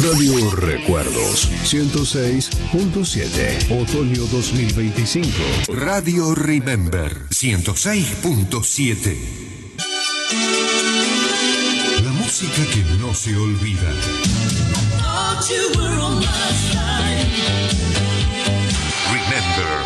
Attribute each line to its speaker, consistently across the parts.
Speaker 1: Radio Recuerdos 106.7, otoño 2025.
Speaker 2: Radio Remember 106.7. La música que no se olvida. Remember.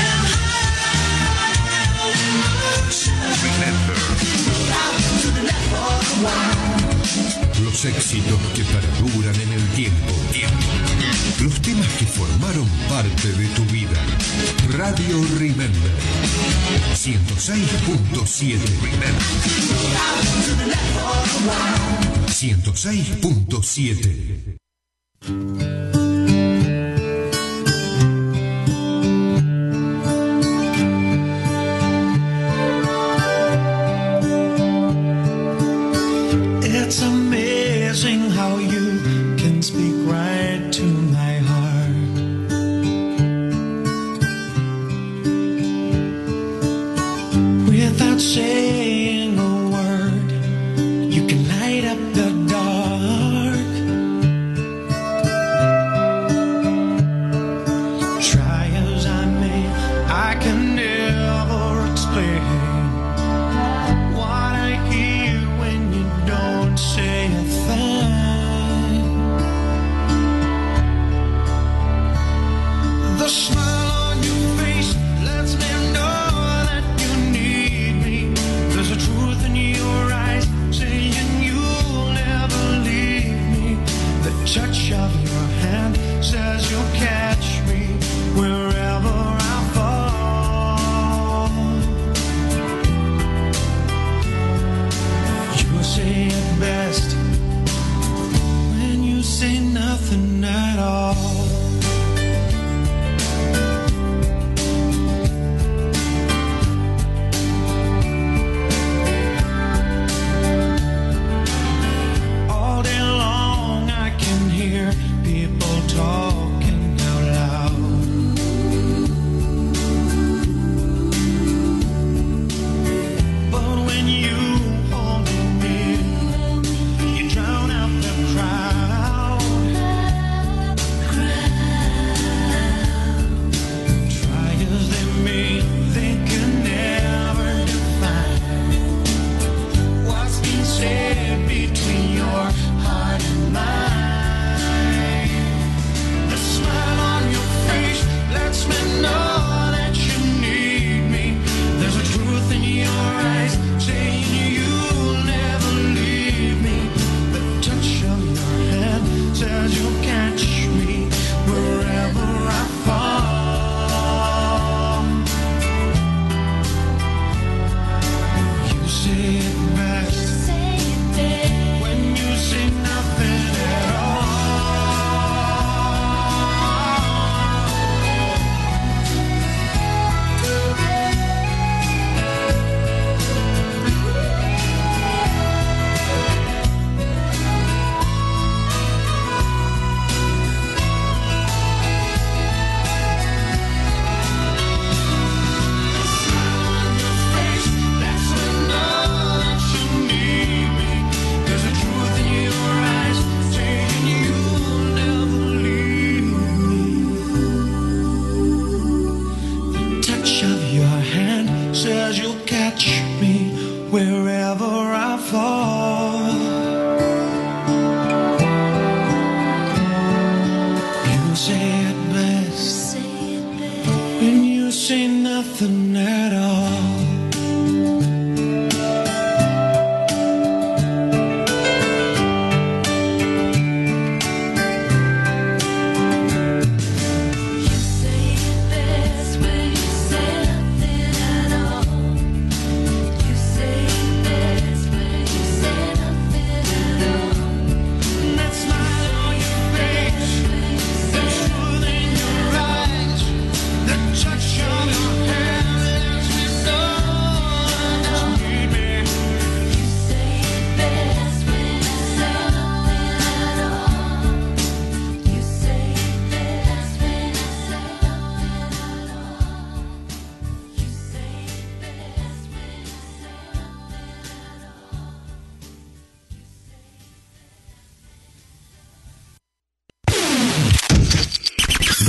Speaker 2: Remember. Los éxitos que perduran en el tiempo. Los temas que formaron parte de tu vida. Radio Remember 106.7. Remember 106.7.
Speaker 3: It's amazing how you can speak right to my heart. Without saying a word, you can light up the dark. Try as I may, I can never explain what I hear when you don't say a thing. The smile on your face lets me know that you need me. There's a truth in your eyes saying you'll never leave me. The touch of your hand says you'll catch me wherever I fall. You say it best when you say nothing at all. All day long I can hear people talking out loud. But when you hold me, you drown out the crowd.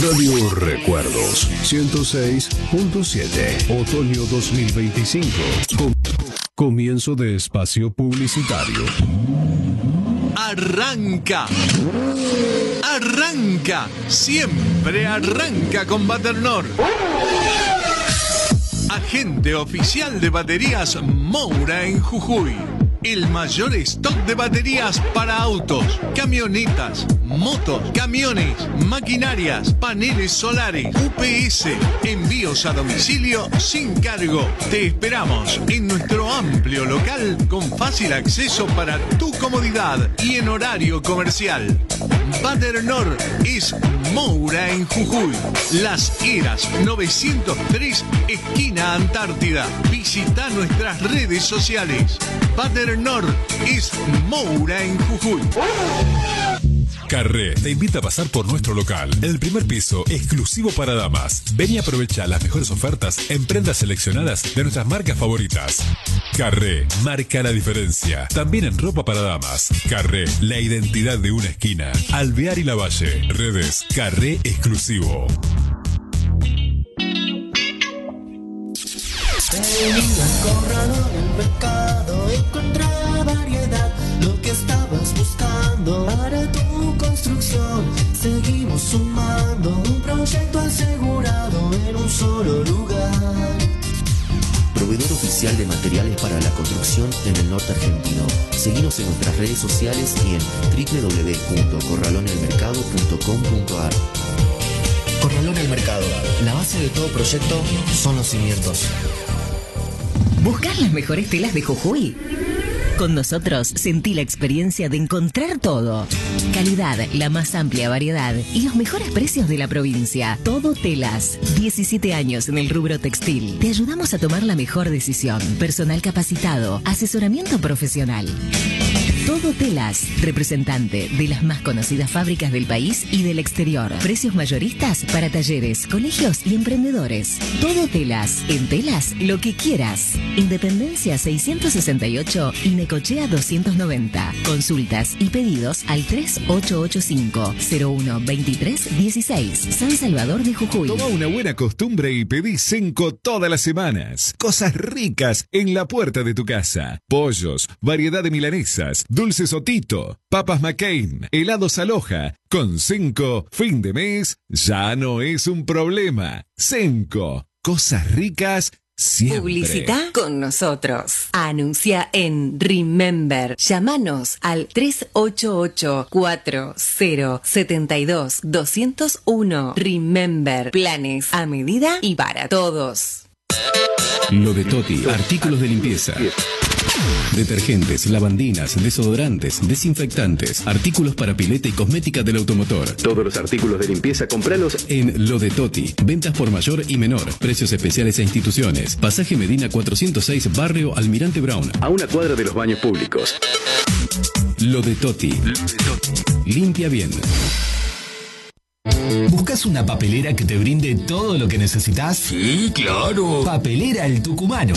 Speaker 1: Radio Recuerdos 106.7. Otoño 2025. Comienzo de espacio publicitario.
Speaker 4: Arranca. Arranca. Siempre arranca con Baternor. Agente oficial de baterías Moura en Jujuy. El mayor stock de baterías para autos, camionetas, motos, camiones, maquinarias, paneles solares, UPS, envíos a domicilio sin cargo. Te esperamos en nuestro amplio local con fácil acceso para tu comodidad y en horario comercial. Baternor es Moura en Jujuy. Las Heras 903, esquina Antártida. Visita nuestras redes sociales. Baternor es Moura en Jujuy.
Speaker 5: Carré te invita a pasar por nuestro local, en el primer piso, exclusivo para damas. Ven y aprovecha las mejores ofertas en prendas seleccionadas de nuestras marcas favoritas. Carré, marca la diferencia. También en ropa para damas. Carré, la identidad de una esquina. Alvear y Lavalle. Redes, Carré exclusivo.
Speaker 6: Venía Corralón el mercado, encontrá variedad, lo que estabas buscando para tu construcción. Seguimos sumando un proyecto asegurado en un solo lugar.
Speaker 7: Proveedor oficial de materiales para la construcción en el norte argentino. Seguinos en nuestras redes sociales y en www.corralonelmercado.com.ar.
Speaker 6: Corralón el mercado, la base de todo proyecto son los cimientos.
Speaker 8: ¿Buscar las mejores telas de Jujuy? Con nosotros sentí la experiencia de encontrar todo. Calidad, la más amplia variedad y los mejores precios de la provincia. Todo Telas. 17 años en el rubro textil. Te ayudamos a tomar la mejor decisión. Personal capacitado. Asesoramiento profesional. Todo Telas, representante de las más conocidas fábricas del país y del exterior. Precios mayoristas para talleres, colegios y emprendedores. Todo Telas, en telas lo que quieras. Independencia 668 y Necochea 290. Consultas y pedidos al 3885-012316. San Salvador de Jujuy.
Speaker 9: Toma una buena costumbre y pedí Senco todas las semanas. Cosas ricas en la puerta de tu casa. Pollos, variedad de milanesas, dulces Otito, papas McCain, helados Aloha. Con Senco, fin de mes ya no es un problema. Senco, cosas ricas siempre.
Speaker 8: Publicita con nosotros. Anuncia en Remember. Llámanos al 388-4072-201. Remember. Planes a medida y para todos.
Speaker 1: Lo de Toti, artículos de limpieza. Detergentes, lavandinas, desodorantes, desinfectantes, artículos para pileta y cosmética del automotor. Todos los artículos de limpieza compralos en Lo de Toti. Ventas por mayor y menor. Precios especiales a instituciones. Pasaje Medina 406, Barrio Almirante Brown, a una cuadra de los baños públicos. Lo de Toti. Limpia bien.
Speaker 10: ¿Buscas una papelera que te brinde todo lo que necesitas?
Speaker 2: Sí, claro.
Speaker 10: Papelera El Tucumano.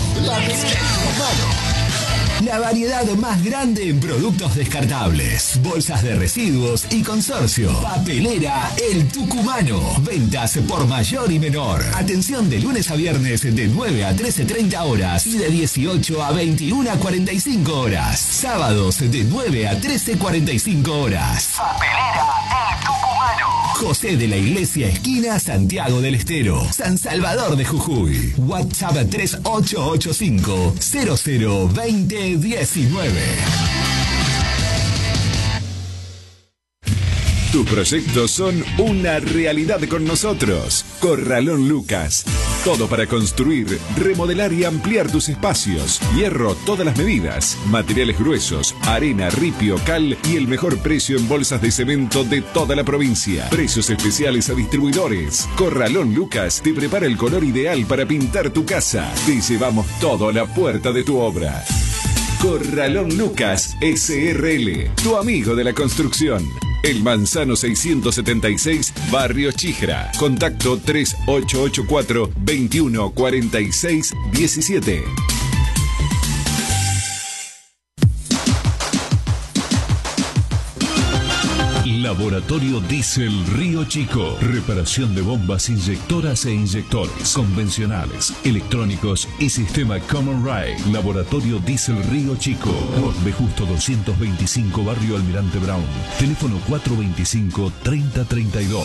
Speaker 10: La variedad más grande en productos descartables, bolsas de residuos y consorcio. Papelera El Tucumano. Ventas por mayor y menor. Atención de lunes a viernes de 9 a 13:30 horas y de 18 a 21:45 horas. Sábados de 9 a 13:45 horas. Papelera El Tucumano. José de la Iglesia, esquina Santiago del Estero, San Salvador de Jujuy. WhatsApp 3885-002019.
Speaker 9: Tus proyectos son una realidad con nosotros. Corralón Lucas. Todo para construir, remodelar y ampliar tus espacios. Hierro, todas las medidas. Materiales gruesos, arena, ripio, cal y el mejor precio en bolsas de cemento de toda la provincia. Precios especiales a distribuidores. Corralón Lucas te prepara el color ideal para pintar tu casa. Te llevamos todo a la puerta de tu obra. Corralón Lucas SRL, tu amigo de la construcción. El Manzano 676, Barrio Chijra. Contacto 3884-2146-17. Laboratorio Diesel Río Chico. Reparación de bombas inyectoras e inyectores, convencionales, electrónicos y sistema Common Rail. Laboratorio Diesel Río Chico. Juan Justo 225, Barrio Almirante Brown. Teléfono 425-3032.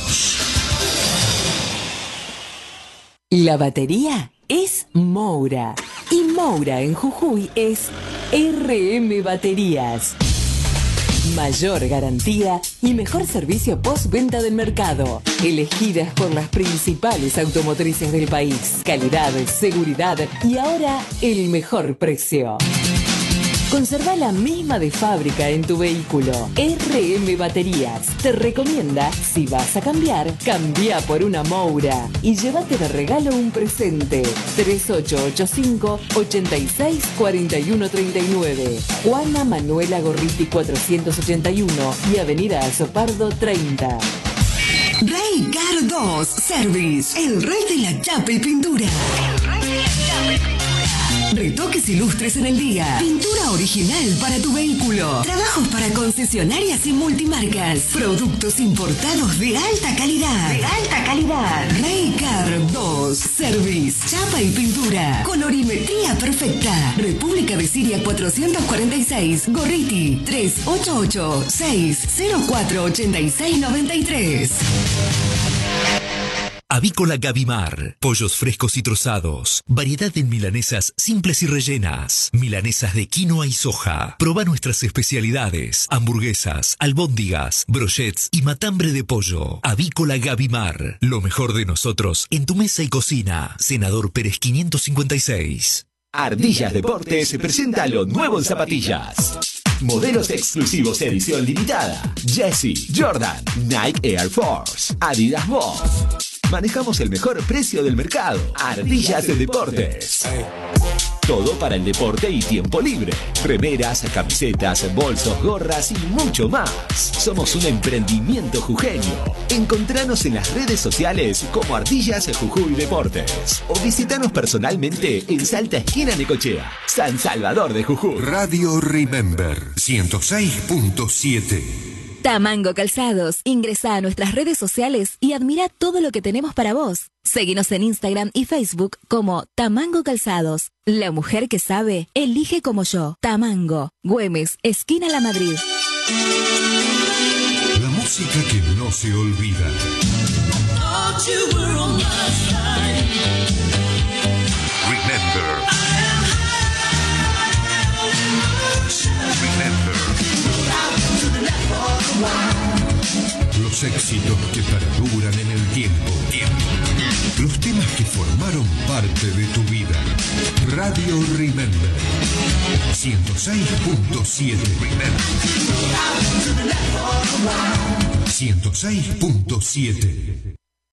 Speaker 11: La batería es Moura. Y Moura en Jujuy es RM Baterías. Mayor garantía y mejor servicio postventa del mercado. Elegidas por las principales automotrices del país. Calidad, seguridad y ahora el mejor precio. Conserva la misma de fábrica en tu vehículo. RM Baterías te recomienda, si vas a cambiar, cambia por una Moura y llévate de regalo un presente. 3885-864139. Juana Manuela Gorriti 481 y Avenida Azopardo 30.
Speaker 12: Rey Car 2 Service, el rey de la chapa y pintura. Retoques ilustres en el día. Pintura original para tu vehículo. Trabajos para concesionarias y multimarcas. Productos importados de alta calidad. Rey Car 2 Service. Chapa y pintura. Colorimetría perfecta. República de Siria 446. Gorriti 388-604-8693.
Speaker 13: Avícola Gavimar. Pollos frescos y trozados. Variedad en milanesas simples y rellenas. Milanesas de quinoa y soja. Proba nuestras especialidades. Hamburguesas, albóndigas, brochets y matambre de pollo. Avícola Gavimar. Lo mejor de nosotros en tu mesa y cocina. Senador Pérez 556.
Speaker 10: Ardillas Deportes presenta lo nuevo en zapatillas. Modelos exclusivos edición limitada. Jessie, Jordan, Nike Air Force, Adidas Mob. Manejamos el mejor precio del mercado. Ardillas de Deportes. Todo para el deporte y tiempo libre. Remeras, camisetas, bolsos, gorras y mucho más. Somos un emprendimiento jujeño. Encontranos en las redes sociales como Ardillas Jujuy Deportes. O visitanos personalmente en Salta, esquina Necochea, San Salvador de Jujuy.
Speaker 2: Radio Remember 106.7.
Speaker 14: Tamango Calzados. Ingresá a nuestras redes sociales y admira todo lo que tenemos para vos. Seguinos en Instagram y Facebook como Tamango Calzados. La mujer que sabe, elige como yo. Tamango, Güemes, esquina La Madrid.
Speaker 2: La música que no se olvida. Remember. Los éxitos que perduran en el tiempo. Los temas que formaron parte de tu vida. Radio Remember 106.7. 106.7.